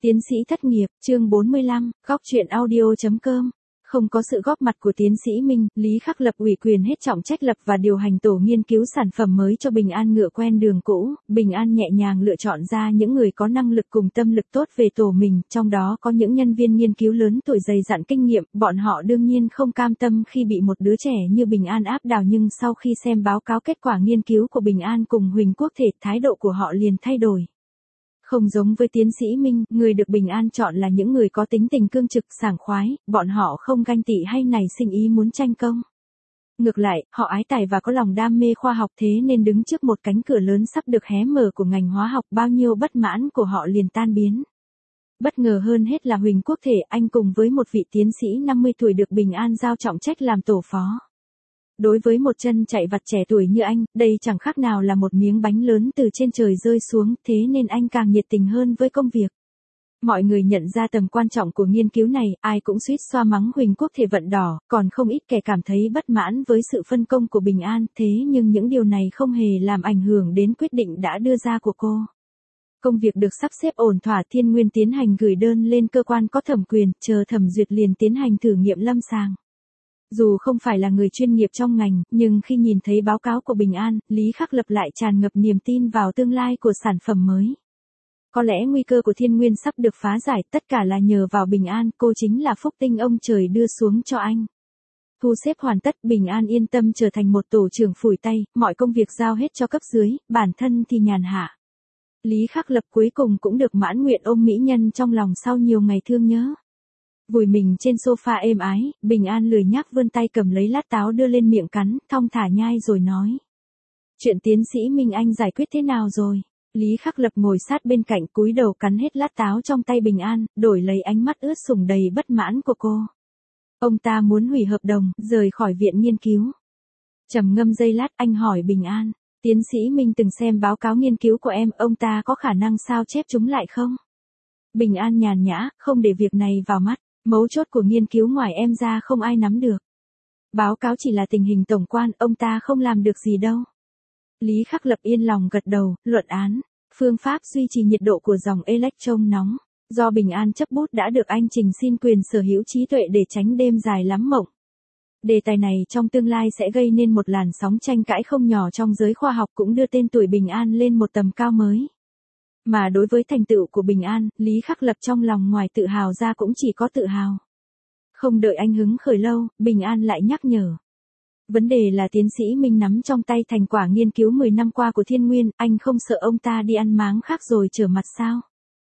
Tiến sĩ thất nghiệp, chương 45, góc chuyện audio.com. Không có sự góp mặt của tiến sĩ Minh, Lý Khắc Lập ủy quyền hết trọng trách lập và điều hành tổ nghiên cứu sản phẩm mới cho Bình An ngựa quen đường cũ. Bình An nhẹ nhàng lựa chọn ra những người có năng lực cùng tâm lực tốt về tổ mình, trong đó có những nhân viên nghiên cứu lớn tuổi dày dặn kinh nghiệm. Bọn họ đương nhiên không cam tâm khi bị một đứa trẻ như Bình An áp đảo, nhưng sau khi xem báo cáo kết quả nghiên cứu của Bình An cùng Huỳnh Quốc Thể, thái độ của họ liền thay đổi. Không giống với tiến sĩ Minh, người được Bình An chọn là những người có tính tình cương trực, sảng khoái, bọn họ không ganh tị hay nảy sinh ý muốn tranh công. Ngược lại, họ ái tài và có lòng đam mê khoa học, thế nên đứng trước một cánh cửa lớn sắp được hé mở của ngành hóa học, bao nhiêu bất mãn của họ liền tan biến. Bất ngờ hơn hết là Huỳnh Quốc Thể, anh cùng với một vị tiến sĩ 50 tuổi được Bình An giao trọng trách làm tổ phó. Đối với một chân chạy vặt trẻ tuổi như anh, đây chẳng khác nào là một miếng bánh lớn từ trên trời rơi xuống, thế nên anh càng nhiệt tình hơn với công việc. Mọi người nhận ra tầm quan trọng của nghiên cứu này, ai cũng suýt xoa mắng Huỳnh Quốc Thể vận đỏ, còn không ít kẻ cảm thấy bất mãn với sự phân công của Bình An, thế nhưng những điều này không hề làm ảnh hưởng đến quyết định đã đưa ra của cô. Công việc được sắp xếp ổn thỏa, Thiên Nguyên tiến hành gửi đơn lên cơ quan có thẩm quyền, chờ thẩm duyệt liền tiến hành thử nghiệm lâm sàng. Dù không phải là người chuyên nghiệp trong ngành, nhưng khi nhìn thấy báo cáo của Bình An, Lý Khắc Lập lại tràn ngập niềm tin vào tương lai của sản phẩm mới. Có lẽ nguy cơ của Thiên Nguyên sắp được phá giải, tất cả là nhờ vào Bình An, cô chính là phúc tinh ông trời đưa xuống cho anh. Thu xếp hoàn tất, Bình An yên tâm trở thành một tổ trưởng phủi tay, mọi công việc giao hết cho cấp dưới, bản thân thì nhàn hạ. Lý Khắc Lập cuối cùng cũng được mãn nguyện ôm mỹ nhân trong lòng sau nhiều ngày thương nhớ. Vùi mình trên sofa êm ái, Bình An lười nhác vươn tay cầm lấy lát táo đưa lên miệng cắn, thong thả nhai rồi nói. Chuyện tiến sĩ Minh anh giải quyết thế nào rồi? Lý Khắc Lập ngồi sát bên cạnh cúi đầu cắn hết lát táo trong tay Bình An, đổi lấy ánh mắt ướt sũng đầy bất mãn của cô. Ông ta muốn hủy hợp đồng, rời khỏi viện nghiên cứu. Trầm ngâm giây lát, anh hỏi Bình An, tiến sĩ Minh từng xem báo cáo nghiên cứu của em, ông ta có khả năng sao chép chúng lại không? Bình An nhàn nhã, không để việc này vào mắt. Mấu chốt của nghiên cứu ngoài em ra không ai nắm được. Báo cáo chỉ là tình hình tổng quan, ông ta không làm được gì đâu. Lý Khắc Lập yên lòng gật đầu, luận án, phương pháp duy trì nhiệt độ của dòng electron nóng, do Bình An chấp bút đã được anh trình xin quyền sở hữu trí tuệ để tránh đêm dài lắm mộng. Đề tài này trong tương lai sẽ gây nên một làn sóng tranh cãi không nhỏ trong giới khoa học, cũng đưa tên tuổi Bình An lên một tầm cao mới. Mà đối với thành tựu của Bình An, Lý Khắc Lập trong lòng ngoài tự hào ra cũng chỉ có tự hào. Không đợi anh hứng khởi lâu, Bình An lại nhắc nhở. Vấn đề là tiến sĩ Minh nắm trong tay thành quả nghiên cứu 10 năm qua của Thiên Nguyên, anh không sợ ông ta đi ăn máng khác rồi trở mặt sao?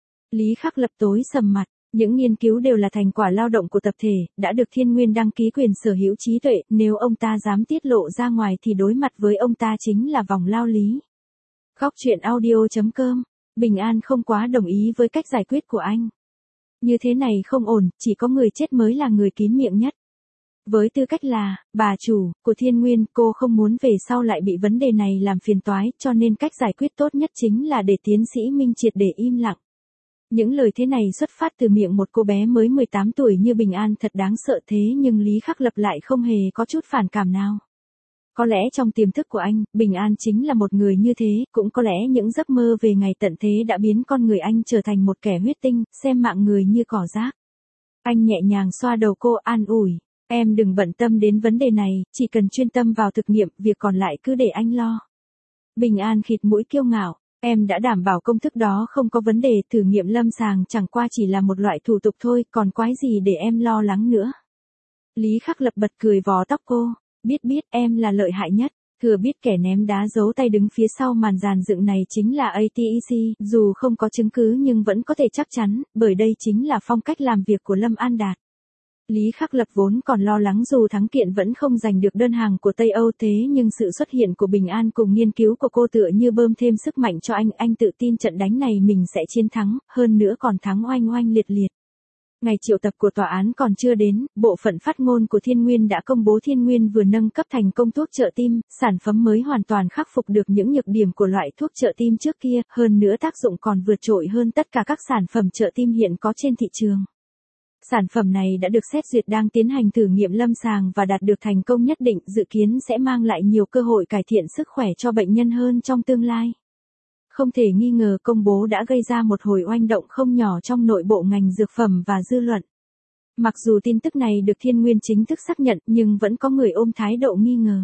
Lý Khắc Lập tối sầm mặt, những nghiên cứu đều là thành quả lao động của tập thể, đã được Thiên Nguyên đăng ký quyền sở hữu trí tuệ, nếu ông ta dám tiết lộ ra ngoài thì đối mặt với ông ta chính là vòng lao lý. Góc chuyện audio.com. Bình An không quá đồng ý với cách giải quyết của anh. Như thế này không ổn, chỉ có người chết mới là người kín miệng nhất. Với tư cách là bà chủ của Thiên Nguyên, cô không muốn về sau lại bị vấn đề này làm phiền toái, cho nên cách giải quyết tốt nhất chính là để tiến sĩ Minh triệt để im lặng. Những lời thế này xuất phát từ miệng một cô bé mới 18 tuổi như Bình An thật đáng sợ, thế nhưng Lý Khắc Lập lại không hề có chút phản cảm nào. Có lẽ trong tiềm thức của anh, Bình An chính là một người như thế, cũng có lẽ những giấc mơ về ngày tận thế đã biến con người anh trở thành một kẻ huyết tinh, xem mạng người như cỏ rác. Anh nhẹ nhàng xoa đầu cô, an ủi, em đừng bận tâm đến vấn đề này, chỉ cần chuyên tâm vào thực nghiệm, việc còn lại cứ để anh lo. Bình An khịt mũi kiêu ngạo, em đã đảm bảo công thức đó không có vấn đề, thử nghiệm lâm sàng chẳng qua chỉ là một loại thủ tục thôi, còn quái gì để em lo lắng nữa. Lý Khắc Lập bật cười vò tóc cô. Biết em là lợi hại nhất, thừa biết kẻ ném đá giấu tay đứng phía sau màn dàn dựng này chính là ATEC, dù không có chứng cứ nhưng vẫn có thể chắc chắn, bởi đây chính là phong cách làm việc của Lâm An Đạt. Lý Khắc Lập vốn còn lo lắng dù thắng kiện vẫn không giành được đơn hàng của Tây Âu, thế nhưng sự xuất hiện của Bình An cùng nghiên cứu của cô tựa như bơm thêm sức mạnh cho anh tự tin trận đánh này mình sẽ chiến thắng, hơn nữa còn thắng oanh oanh liệt liệt. Ngày triệu tập của tòa án còn chưa đến, bộ phận phát ngôn của Thiên Nguyên đã công bố Thiên Nguyên vừa nâng cấp thành công thuốc trợ tim, sản phẩm mới hoàn toàn khắc phục được những nhược điểm của loại thuốc trợ tim trước kia, hơn nữa tác dụng còn vượt trội hơn tất cả các sản phẩm trợ tim hiện có trên thị trường. Sản phẩm này đã được xét duyệt đang tiến hành thử nghiệm lâm sàng và đạt được thành công nhất định, dự kiến sẽ mang lại nhiều cơ hội cải thiện sức khỏe cho bệnh nhân hơn trong tương lai. Không thể nghi ngờ công bố đã gây ra một hồi oanh động không nhỏ trong nội bộ ngành dược phẩm và dư luận. Mặc dù tin tức này được Thiên Nguyên chính thức xác nhận nhưng vẫn có người ôm thái độ nghi ngờ.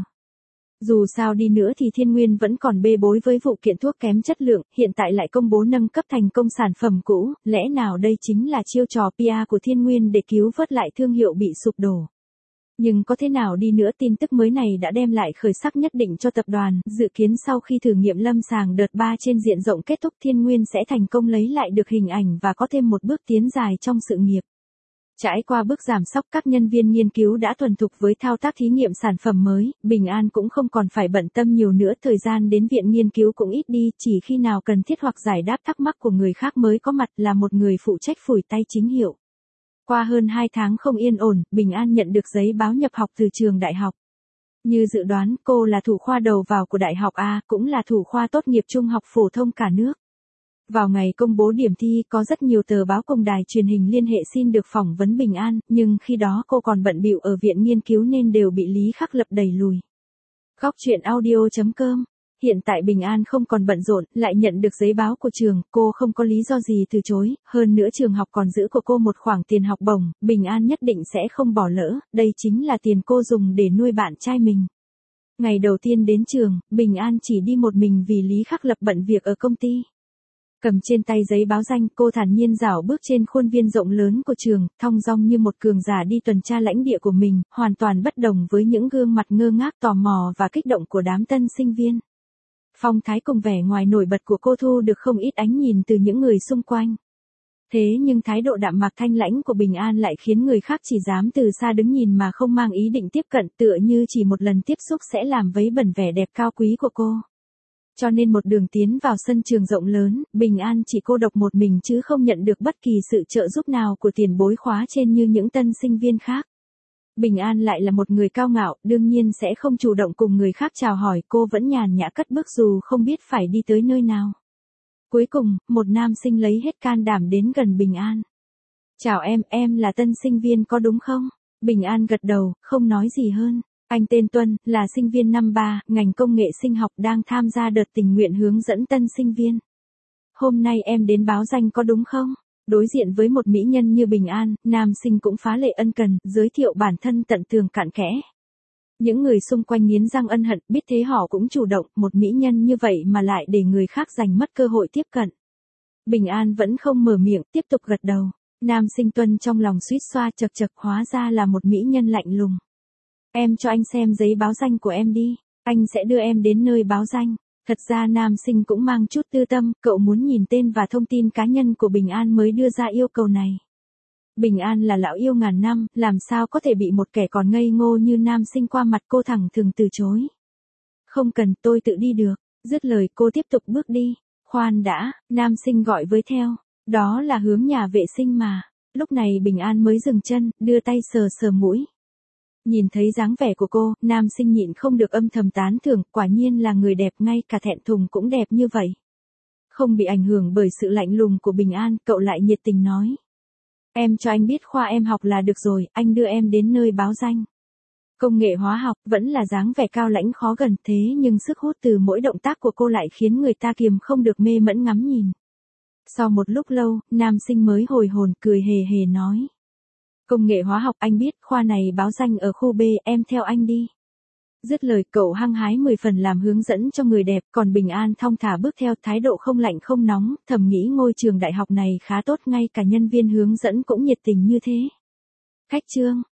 Dù sao đi nữa thì Thiên Nguyên vẫn còn bê bối với vụ kiện thuốc kém chất lượng, hiện tại lại công bố nâng cấp thành công sản phẩm cũ, lẽ nào đây chính là chiêu trò PR của Thiên Nguyên để cứu vớt lại thương hiệu bị sụp đổ. Nhưng có thế nào đi nữa tin tức mới này đã đem lại khởi sắc nhất định cho tập đoàn, dự kiến sau khi thử nghiệm lâm sàng đợt 3 trên diện rộng kết thúc Thiên Nguyên sẽ thành công lấy lại được hình ảnh và có thêm một bước tiến dài trong sự nghiệp. Trải qua bước giảm sóc các nhân viên nghiên cứu đã thuần thục với thao tác thí nghiệm sản phẩm mới, Bình An cũng không còn phải bận tâm nhiều nữa, thời gian đến viện nghiên cứu cũng ít đi, chỉ khi nào cần thiết hoặc giải đáp thắc mắc của người khác mới có mặt, là một người phụ trách phủi tay chính hiệu. Qua hơn 2 tháng không yên ổn, Bình An nhận được giấy báo nhập học từ trường đại học. Như dự đoán, cô là thủ khoa đầu vào của đại học A, cũng là thủ khoa tốt nghiệp trung học phổ thông cả nước. Vào ngày công bố điểm thi có rất nhiều tờ báo cùng đài truyền hình liên hệ xin được phỏng vấn Bình An, nhưng khi đó cô còn bận bịu ở viện nghiên cứu nên đều bị Lý Khắc Lập đẩy lùi. Góc truyện audio.com. Hiện tại Bình An không còn bận rộn, lại nhận được giấy báo của trường, cô không có lý do gì từ chối, hơn nữa trường học còn giữ của cô một khoản tiền học bổng, Bình An nhất định sẽ không bỏ lỡ, đây chính là tiền cô dùng để nuôi bạn trai mình. Ngày đầu tiên đến trường, Bình An chỉ đi một mình vì Lý Khắc Lập bận việc ở công ty. Cầm trên tay giấy báo danh, cô thản nhiên dạo bước trên khuôn viên rộng lớn của trường, thong dong như một cường giả đi tuần tra lãnh địa của mình, hoàn toàn bất đồng với những gương mặt ngơ ngác tò mò và kích động của đám tân sinh viên. Phong thái cùng vẻ ngoài nổi bật của cô thu được không ít ánh nhìn từ những người xung quanh. Thế nhưng thái độ đạm mạc thanh lãnh của Bình An lại khiến người khác chỉ dám từ xa đứng nhìn mà không mang ý định tiếp cận, tựa như chỉ một lần tiếp xúc sẽ làm vấy bẩn vẻ đẹp cao quý của cô. Cho nên một đường tiến vào sân trường rộng lớn, Bình An chỉ cô độc một mình chứ không nhận được bất kỳ sự trợ giúp nào của tiền bối khóa trên như những tân sinh viên khác. Bình An lại là một người cao ngạo, đương nhiên sẽ không chủ động cùng người khác chào hỏi, cô vẫn nhàn nhã cất bước dù không biết phải đi tới nơi nào. Cuối cùng, một nam sinh lấy hết can đảm đến gần Bình An. Chào em là tân sinh viên có đúng không? Bình An gật đầu, không nói gì hơn. Anh tên Tuân, là sinh viên năm 3, ngành công nghệ sinh học đang tham gia đợt tình nguyện hướng dẫn tân sinh viên. Hôm nay em đến báo danh có đúng không? Đối diện với một mỹ nhân như Bình An, nam sinh cũng phá lệ ân cần, giới thiệu bản thân tận tường cặn kẽ. Những người xung quanh nghiến răng ân hận, biết thế họ cũng chủ động, một mỹ nhân như vậy mà lại để người khác giành mất cơ hội tiếp cận. Bình An vẫn không mở miệng, tiếp tục gật đầu. Nam sinh Tuân trong lòng suýt xoa chật chật, hóa ra là một mỹ nhân lạnh lùng. Em cho anh xem giấy báo danh của em đi, anh sẽ đưa em đến nơi báo danh. Thật ra nam sinh cũng mang chút tư tâm, cậu muốn nhìn tên và thông tin cá nhân của Bình An mới đưa ra yêu cầu này. Bình An là lão yêu ngàn năm, làm sao có thể bị một kẻ còn ngây ngô như nam sinh qua mặt, cô thẳng thừng từ chối. Không cần, tôi tự đi được. Dứt lời cô tiếp tục bước đi. Khoan đã, nam sinh gọi với theo. Đó là hướng nhà vệ sinh mà. Lúc này Bình An mới dừng chân, đưa tay sờ sờ mũi. Nhìn thấy dáng vẻ của cô, nam sinh nhịn không được âm thầm tán thưởng, quả nhiên là người đẹp, ngay cả thẹn thùng cũng đẹp như vậy. Không bị ảnh hưởng bởi sự lạnh lùng của Bình An, cậu lại nhiệt tình nói. Em cho anh biết khoa em học là được rồi, anh đưa em đến nơi báo danh. Công nghệ hóa học, vẫn là dáng vẻ cao lãnh khó gần, thế nhưng sức hút từ mỗi động tác của cô lại khiến người ta kiềm không được mê mẫn ngắm nhìn. Sau một lúc lâu, nam sinh mới hồi hồn, cười hề hề nói. Công nghệ hóa học, anh biết, khoa này báo danh ở khu B, em theo anh đi. Dứt lời cậu hăng hái 10 phần làm hướng dẫn cho người đẹp, còn Bình An thong thả bước theo, thái độ không lạnh không nóng, thầm nghĩ ngôi trường đại học này khá tốt, ngay cả nhân viên hướng dẫn cũng nhiệt tình như thế. Khách trương.